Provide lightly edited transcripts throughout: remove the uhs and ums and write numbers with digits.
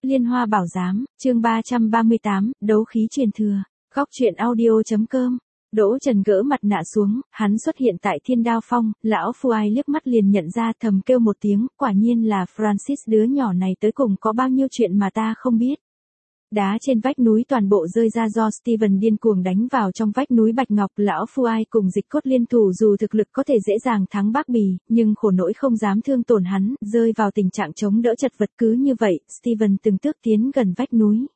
Liên Hoa Bảo Giám, chương 338, đấu khí truyền thừa. Góc truyện audio.com. Đỗ Trần gỡ mặt nạ xuống, hắn xuất hiện tại Thiên Đao Phong, lão Phu Ai liếc mắt liền nhận ra, thầm kêu một tiếng, quả nhiên là Francis, đứa nhỏ này tới cùng có bao nhiêu chuyện mà ta không biết. Đá trên vách núi toàn bộ rơi ra do Steven điên cuồng đánh vào trong vách núi Bạch Ngọc. Lão Phu Ai cùng Dịch Cốt liên thủ dù thực lực có thể dễ dàng thắng Bác Bì, nhưng khổ nỗi không dám thương tổn hắn, rơi vào tình trạng chống đỡ chật vật. Cứ như vậy, Steven từng bước tiến gần vách núi.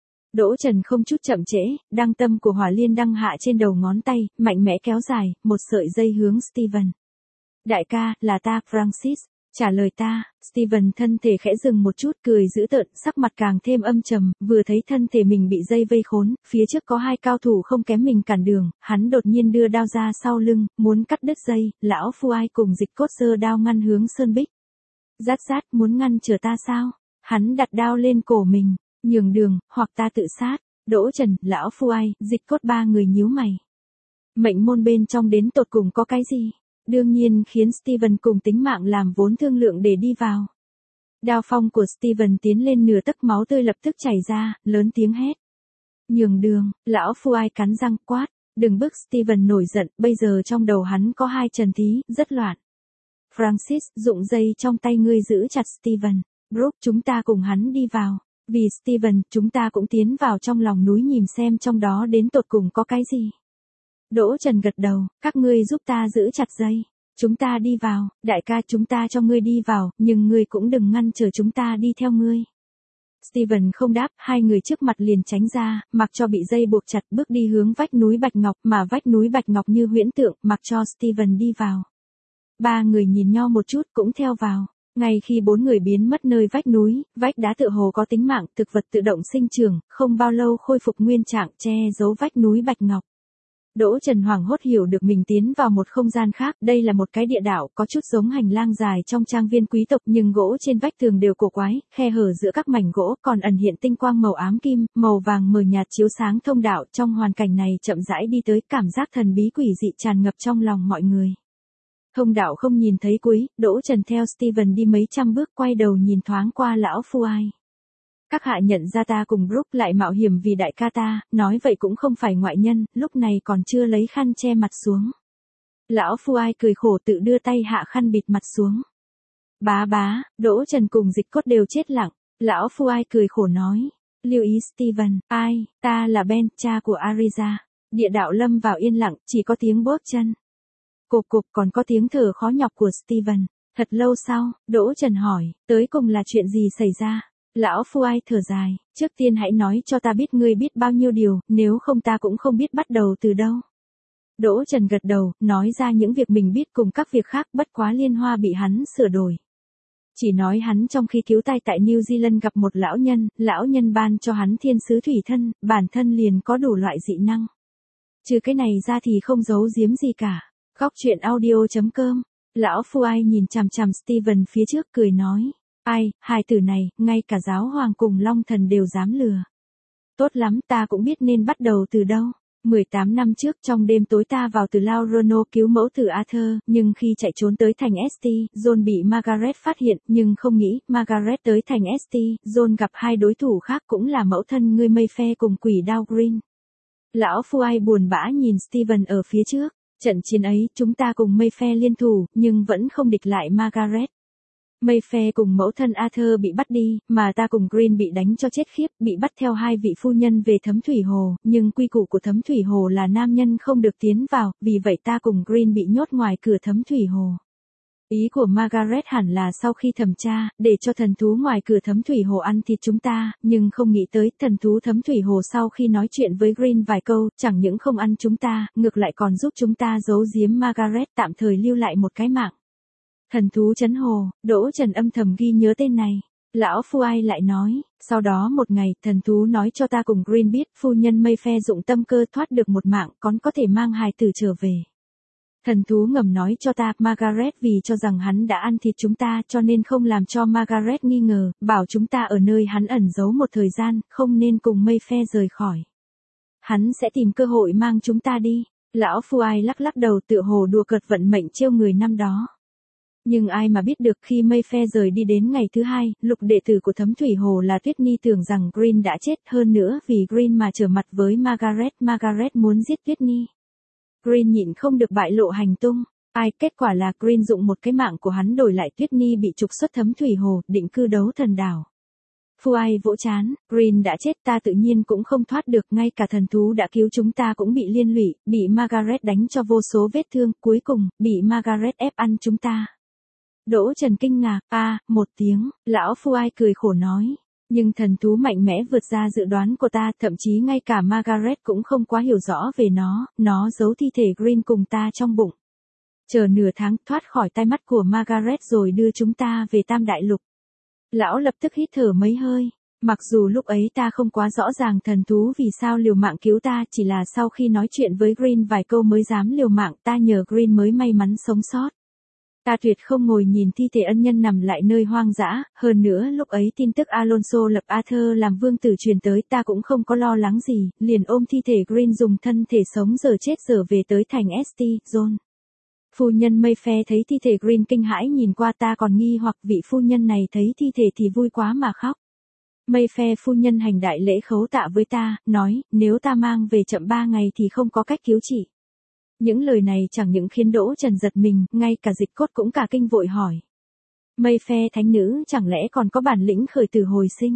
Đỗ Trần không chút chậm trễ, đăng tâm của hỏa liên đăng hạ trên đầu ngón tay, mạnh mẽ kéo dài, một sợi dây hướng Steven. Đại ca, là ta, Francis. Trả lời ta. Steven thân thể khẽ dừng một chút, cười dữ tợn, sắc mặt càng thêm âm trầm, vừa thấy thân thể mình bị dây vây khốn, phía trước có hai cao thủ không kém mình cản đường, hắn đột nhiên đưa đao ra sau lưng, muốn cắt đứt dây. Lão Phu Ai cùng Dịch Cốt giơ đao ngăn hướng Sơn Bích. Rát rát, muốn ngăn trở ta sao? Hắn đặt đao lên cổ mình, nhường đường, hoặc ta tự sát. Đỗ Trần, Lão Phu Ai, Dịch Cốt ba người nhíu mày. Mệnh môn bên trong đến tột cùng có cái gì? Đương nhiên khiến Steven cùng tính mạng làm vốn thương lượng để đi vào. Đao phong của Steven tiến lên nửa tấc, máu tươi lập tức chảy ra, lớn tiếng hét. Nhường đường. Lão Phu Ai cắn răng quát. Đừng bức. Steven nổi giận, bây giờ trong đầu hắn có hai trần thí, rất loạn. Francis, dụng dây trong tay ngươi giữ chặt Steven. Brooke, chúng ta cùng hắn đi vào. Vì Steven, chúng ta cũng tiến vào trong lòng núi nhìn xem trong đó đến tột cùng có cái gì. Đỗ Trần gật đầu, các ngươi giúp ta giữ chặt dây. Chúng ta đi vào, đại ca, chúng ta cho ngươi đi vào, nhưng ngươi cũng đừng ngăn trở chúng ta đi theo ngươi. Steven không đáp, hai người trước mặt liền tránh ra, mặc cho bị dây buộc chặt, bước đi hướng vách núi Bạch Ngọc, mà vách núi Bạch Ngọc như huyễn tượng, mặc cho Steven đi vào. Ba người nhìn nhau một chút cũng theo vào. Ngay khi bốn người biến mất nơi vách núi, vách đá tựa hồ có tính mạng, thực vật tự động sinh trưởng, không bao lâu khôi phục nguyên trạng, che giấu vách núi Bạch Ngọc. Đỗ Trần hoảng hốt hiểu được mình tiến vào một không gian khác, đây là một cái địa đạo, có chút giống hành lang dài trong trang viên quý tộc, nhưng gỗ trên vách tường đều cổ quái, khe hở giữa các mảnh gỗ còn ẩn hiện tinh quang màu ám kim, màu vàng mờ nhạt chiếu sáng thông đạo. Trong hoàn cảnh này chậm rãi đi tới, cảm giác thần bí quỷ dị tràn ngập trong lòng mọi người. Thông đạo không nhìn thấy cuối, Đỗ Trần theo Steven đi mấy trăm bước, quay đầu nhìn thoáng qua lão Phu Ai. Các hạ nhận ra ta cùng Brooke lại mạo hiểm vì đại ca ta, nói vậy cũng không phải ngoại nhân, lúc này còn chưa lấy khăn che mặt xuống. Lão Phu Ai cười khổ tự đưa tay hạ khăn bịt mặt xuống. Bá, Đỗ Trần cùng Dịch Cốt đều chết lặng. Lão Phu Ai cười khổ nói. Lưu ý Steven, ai, ta là Ben, cha của Ariza. Địa đạo lâm vào yên lặng, chỉ có tiếng bước chân. Cộp còn có tiếng thở khó nhọc của Steven. Thật lâu sau, Đỗ Trần hỏi, tới cùng là chuyện gì xảy ra? Lão Phu Ai thở dài, trước tiên hãy nói cho ta biết ngươi biết bao nhiêu điều, nếu không ta cũng không biết bắt đầu từ đâu. Đỗ Trần gật đầu, nói ra những việc mình biết cùng các việc khác, bất quá Liên Hoa bị hắn sửa đổi. Chỉ nói hắn trong khi cứu tai tại New Zealand gặp một lão nhân ban cho hắn thiên sứ thủy thân, bản thân liền có đủ loại dị năng. Trừ cái này ra thì không giấu giếm gì cả. Góc truyện audio.com. Lão Phu Ai nhìn chằm chằm Steven phía trước cười nói. Ai, hài tử này, ngay cả giáo hoàng cùng Long Thần đều dám lừa. Tốt lắm, ta cũng biết nên bắt đầu từ đâu. 18 năm trước trong đêm tối ta vào từ Lao Rono cứu mẫu tử Arthur, nhưng khi chạy trốn tới thành St, John bị Margaret phát hiện, nhưng không nghĩ, Margaret tới thành St, John gặp hai đối thủ khác cũng là mẫu thân ngươi Mayfair cùng quỷ đao Green. Lão Phu Ai buồn bã nhìn Steven ở phía trước. Trận chiến ấy, chúng ta cùng Mayfair liên thủ, nhưng vẫn không địch lại Margaret. Mayfair cùng mẫu thân Arthur bị bắt đi, mà ta cùng Green bị đánh cho chết khiếp, bị bắt theo hai vị phu nhân về Thấm Thủy Hồ, nhưng quy củ của Thấm Thủy Hồ là nam nhân không được tiến vào, vì vậy ta cùng Green bị nhốt ngoài cửa Thấm Thủy Hồ. Ý của Margaret hẳn là sau khi thẩm tra, để cho thần thú ngoài cửa Thấm Thủy Hồ ăn thịt chúng ta, nhưng không nghĩ tới thần thú Thấm Thủy Hồ sau khi nói chuyện với Green vài câu, chẳng những không ăn chúng ta, ngược lại còn giúp chúng ta giấu giếm Margaret, tạm thời lưu lại một cái mạng. Thần thú trấn hồ. Đỗ Trần âm thầm ghi nhớ tên này. Lão Phu Ai lại nói, sau đó một ngày, thần thú nói cho ta cùng Green biết, phu nhân Mayfair dụng tâm cơ thoát được một mạng, còn có thể mang hài tử trở về. Thần thú ngầm nói cho ta, Margaret vì cho rằng hắn đã ăn thịt chúng ta cho nên không làm cho Margaret nghi ngờ, bảo chúng ta ở nơi hắn ẩn giấu một thời gian, không nên cùng Mayfair rời khỏi. Hắn sẽ tìm cơ hội mang chúng ta đi. Lão Phu Ai lắc lắc đầu tựa hồ đùa cợt vận mệnh trêu người năm đó. Nhưng ai mà biết được khi Mayfair rời đi đến ngày thứ hai, Lục đệ tử của Thấm Thủy Hồ là Tuyết Nhi tưởng rằng Green đã chết, hơn nữa vì Green mà trở mặt với Margaret muốn giết Tuyết Nhi. Green nhịn không được bại lộ hành tung. Kết quả là Green dụng một cái mạng của hắn đổi lại Tuyết Nhi bị trục xuất Thấm Thủy Hồ, định cư Đấu Thần Đảo. Phu Ai vỗ chán, Green đã chết, ta tự nhiên cũng không thoát được, ngay cả thần thú đã cứu chúng ta cũng bị liên lụy, bị Margaret đánh cho vô số vết thương, cuối cùng, bị Margaret ép ăn chúng ta. Đỗ Trần kinh ngạc, một tiếng, lão Phu Ai cười khổ nói. Nhưng thần thú mạnh mẽ vượt ra dự đoán của ta, thậm chí ngay cả Margaret cũng không quá hiểu rõ về nó giấu thi thể Green cùng ta trong bụng. Chờ nửa tháng thoát khỏi tai mắt của Margaret rồi đưa chúng ta về Tam Đại Lục. Lão lập tức hít thở mấy hơi. Mặc dù lúc ấy ta không quá rõ ràng thần thú vì sao liều mạng cứu ta, chỉ là sau khi nói chuyện với Green vài câu mới dám liều mạng, ta nhờ Green mới may mắn sống sót. Ta tuyệt không ngồi nhìn thi thể ân nhân nằm lại nơi hoang dã, hơn nữa lúc ấy tin tức Alonso lập Arthur làm vương tử truyền tới, ta cũng không có lo lắng gì, liền ôm thi thể Green dùng thân thể sống giờ chết giờ về tới thành St. John. Phu nhân Mayfair thấy thi thể Green kinh hãi nhìn qua, ta còn nghi hoặc vị phu nhân này thấy thi thể thì vui quá mà khóc. Mayfair phu nhân hành đại lễ khấu tạ với ta, nói, nếu ta mang về chậm 3 ngày thì không có cách cứu trị. Những lời này chẳng những khiến Đỗ Trần giật mình, ngay cả Dịch Cốt cũng cả kinh vội hỏi. Mayfair thánh nữ chẳng lẽ còn có bản lĩnh khởi tử hồi sinh?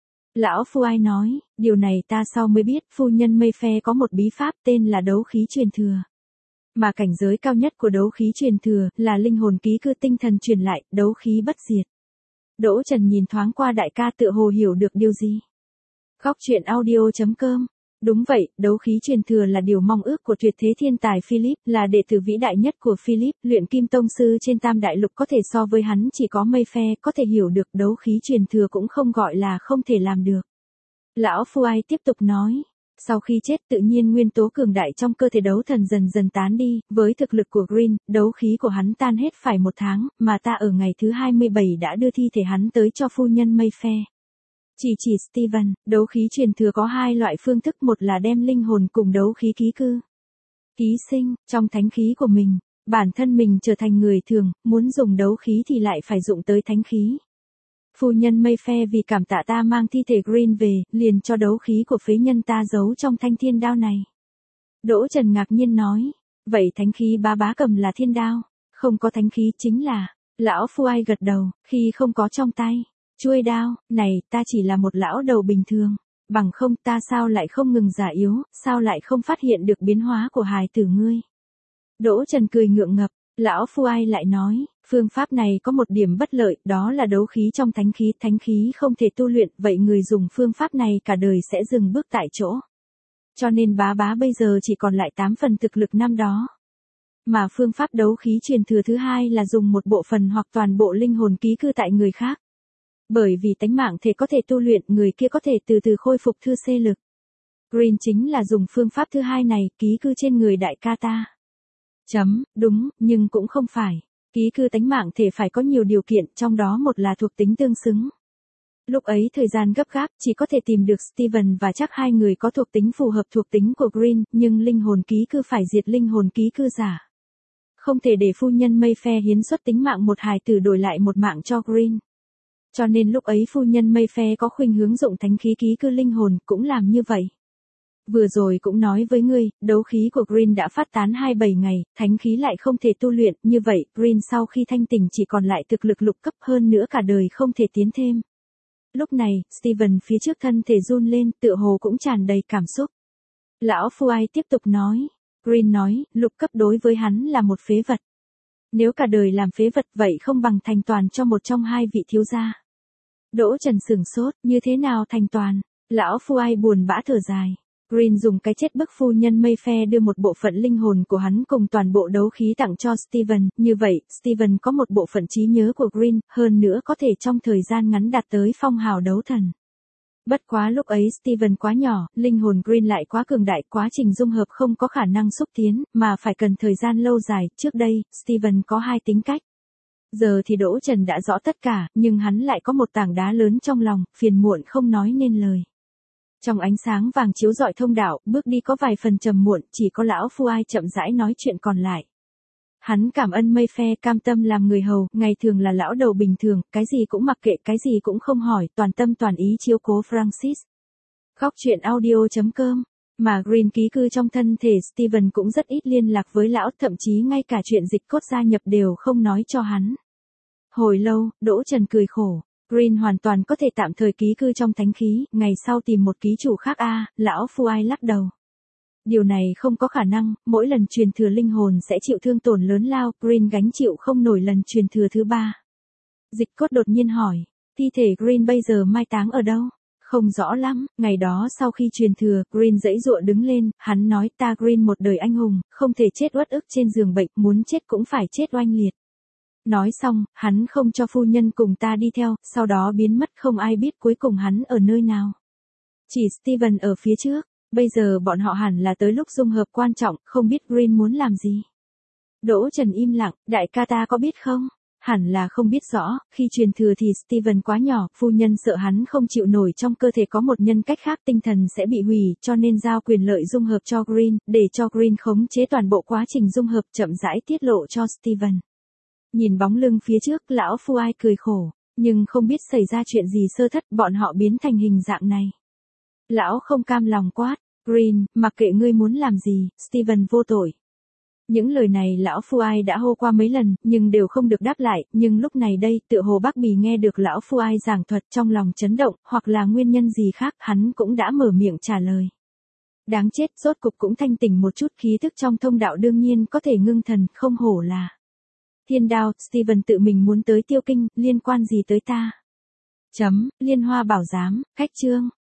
Lão Phu Ai nói, điều này ta sau mới biết, phu nhân Mayfair có một bí pháp tên là đấu khí truyền thừa. Mà cảnh giới cao nhất của đấu khí truyền thừa là linh hồn ký cư tinh thần truyền lại, đấu khí bất diệt. Đỗ Trần nhìn thoáng qua đại ca tựa hồ hiểu được điều gì. Góc truyện audio.com. Đúng vậy, đấu khí truyền thừa là điều mong ước của tuyệt thế thiên tài Philip, là đệ tử vĩ đại nhất của Philip, luyện kim tông sư trên Tam Đại Lục, có thể so với hắn chỉ có Mayfair có thể hiểu được, đấu khí truyền thừa cũng không gọi là không thể làm được. Lão Phu Ai tiếp tục nói. Sau khi chết tự nhiên nguyên tố cường đại trong cơ thể đấu thần dần dần tán đi, với thực lực của Green, đấu khí của hắn tan hết phải 1 tháng, mà ta ở ngày thứ 27 đã đưa thi thể hắn tới cho phu nhân Mayfair. Chỉ Steven, đấu khí truyền thừa có 2 loại phương thức, một là đem linh hồn cùng đấu khí ký cư. Ký sinh, trong thánh khí của mình, bản thân mình trở thành người thường, muốn dùng đấu khí thì lại phải dụng tới thánh khí. Phu nhân Mayfair vì cảm tạ ta mang thi thể Green về, liền cho đấu khí của phế nhân ta giấu trong thanh thiên đao này. Đỗ Trần ngạc nhiên nói, vậy thánh khí bá cầm là thiên đao, không có thánh khí chính là, lão Phu Ai gật đầu, khi không có trong tay, chuôi đao, này, ta chỉ là một lão đầu bình thường, bằng không ta sao lại không ngừng già yếu, sao lại không phát hiện được biến hóa của hài tử ngươi. Đỗ Trần cười ngượng ngập. Lão Phu Ai lại nói, phương pháp này có một điểm bất lợi, đó là đấu khí trong thánh khí không thể tu luyện, vậy người dùng phương pháp này cả đời sẽ dừng bước tại chỗ. Cho nên bá bây giờ chỉ còn lại 8 phần thực lực năm đó. Mà phương pháp đấu khí truyền thừa thứ hai là dùng một bộ phần hoặc toàn bộ linh hồn ký cư tại người khác. Bởi vì tánh mạng thể có thể tu luyện, người kia có thể từ từ khôi phục thư xê lực. Green chính là dùng phương pháp thứ hai này, ký cư trên người đại ca ta. Đúng, nhưng cũng không phải. Ký cư tánh mạng thể phải có nhiều điều kiện, trong đó một là thuộc tính tương xứng. Lúc ấy thời gian gấp gáp, chỉ có thể tìm được Steven và chắc 2 người có thuộc tính phù hợp thuộc tính của Green, nhưng linh hồn ký cư phải diệt linh hồn ký cư giả. Không thể để phu nhân Mayfair hiến xuất tính mạng một hài tử đổi lại một mạng cho Green. Cho nên lúc ấy phu nhân Mayfair có khuynh hướng dụng thánh khí ký cư linh hồn, cũng làm như vậy. Vừa rồi cũng nói với ngươi, đấu khí của Green đã phát tán 27 ngày, thánh khí lại không thể tu luyện, như vậy, Green sau khi thanh tỉnh chỉ còn lại thực lực lục cấp, hơn nữa cả đời không thể tiến thêm. Lúc này, Steven phía trước thân thể run lên, tựa hồ cũng tràn đầy cảm xúc. Lão Phu Ai tiếp tục nói, Green nói, lục cấp đối với hắn là một phế vật. Nếu cả đời làm phế vật vậy không bằng thành toàn cho một trong 2 vị thiếu gia. Đỗ Trần sửng sốt, như thế nào thành toàn? Lão Phu Ai buồn bã thở dài. Green dùng cái chết bức phu nhân Mayfair đưa một bộ phận linh hồn của hắn cùng toàn bộ đấu khí tặng cho Steven, như vậy, Steven có một bộ phận trí nhớ của Green, hơn nữa có thể trong thời gian ngắn đạt tới phong hào đấu thần. Bất quá lúc ấy Steven quá nhỏ, linh hồn Green lại quá cường đại, quá trình dung hợp không có khả năng xúc tiến, mà phải cần thời gian lâu dài, trước đây, Steven có 2 tính cách. Giờ thì Đỗ Trần đã rõ tất cả, nhưng hắn lại có một tảng đá lớn trong lòng, phiền muộn không nói nên lời. Trong ánh sáng vàng chiếu rọi thông đạo, bước đi có vài phần trầm muộn, chỉ có lão Phu Ai chậm rãi nói chuyện còn lại. Hắn cảm ơn Mayfair cam tâm làm người hầu, ngày thường là lão đầu bình thường, cái gì cũng mặc kệ, cái gì cũng không hỏi, toàn tâm toàn ý chiếu cố Francis. Góc truyện audio.com. Mà Green ký cư trong thân thể Steven cũng rất ít liên lạc với lão, thậm chí ngay cả chuyện dịch cốt gia nhập đều không nói cho hắn. Hồi lâu, Đỗ Trần cười khổ. Green hoàn toàn có thể tạm thời ký cư trong thánh khí, ngày sau tìm một ký chủ khác lão Phu Ai lắc đầu. Điều này không có khả năng, mỗi lần truyền thừa linh hồn sẽ chịu thương tổn lớn lao, Green gánh chịu không nổi lần truyền thừa thứ 3. Dịch cốt đột nhiên hỏi, thi thể Green bây giờ mai táng ở đâu? Không rõ lắm, ngày đó sau khi truyền thừa, Green giãy giụa đứng lên, hắn nói ta Green một đời anh hùng, không thể chết uất ức trên giường bệnh, muốn chết cũng phải chết oanh liệt. Nói xong, hắn không cho phu nhân cùng ta đi theo, sau đó biến mất không ai biết cuối cùng hắn ở nơi nào. Chỉ Steven ở phía trước, bây giờ bọn họ hẳn là tới lúc dung hợp quan trọng, không biết Green muốn làm gì. Đỗ Trần im lặng, đại ca ta có biết không? Hẳn là không biết rõ, khi truyền thừa thì Steven quá nhỏ, phu nhân sợ hắn không chịu nổi trong cơ thể có một nhân cách khác tinh thần sẽ bị hủy, cho nên giao quyền lợi dung hợp cho Green, để cho Green khống chế toàn bộ quá trình dung hợp chậm rãi tiết lộ cho Steven. Nhìn bóng lưng phía trước, lão Phu Ai cười khổ, nhưng không biết xảy ra chuyện gì sơ thất, bọn họ biến thành hình dạng này. Lão không cam lòng quát, Green, mặc kệ ngươi muốn làm gì, Steven vô tội. Những lời này lão Phu Ai đã hô qua mấy lần, nhưng đều không được đáp lại, nhưng lúc này đây, tựa hồ bác Bì nghe được lão Phu Ai giảng thuật trong lòng chấn động, hoặc là nguyên nhân gì khác, hắn cũng đã mở miệng trả lời. Đáng chết, rốt cục cũng thanh tỉnh một chút, khí thức trong thông đạo đương nhiên có thể ngưng thần, không hổ là Thiên Đao. Steven tự mình muốn tới Tiêu Kinh, liên quan gì tới ta? Liên Hoa Bảo Giám, khách chương.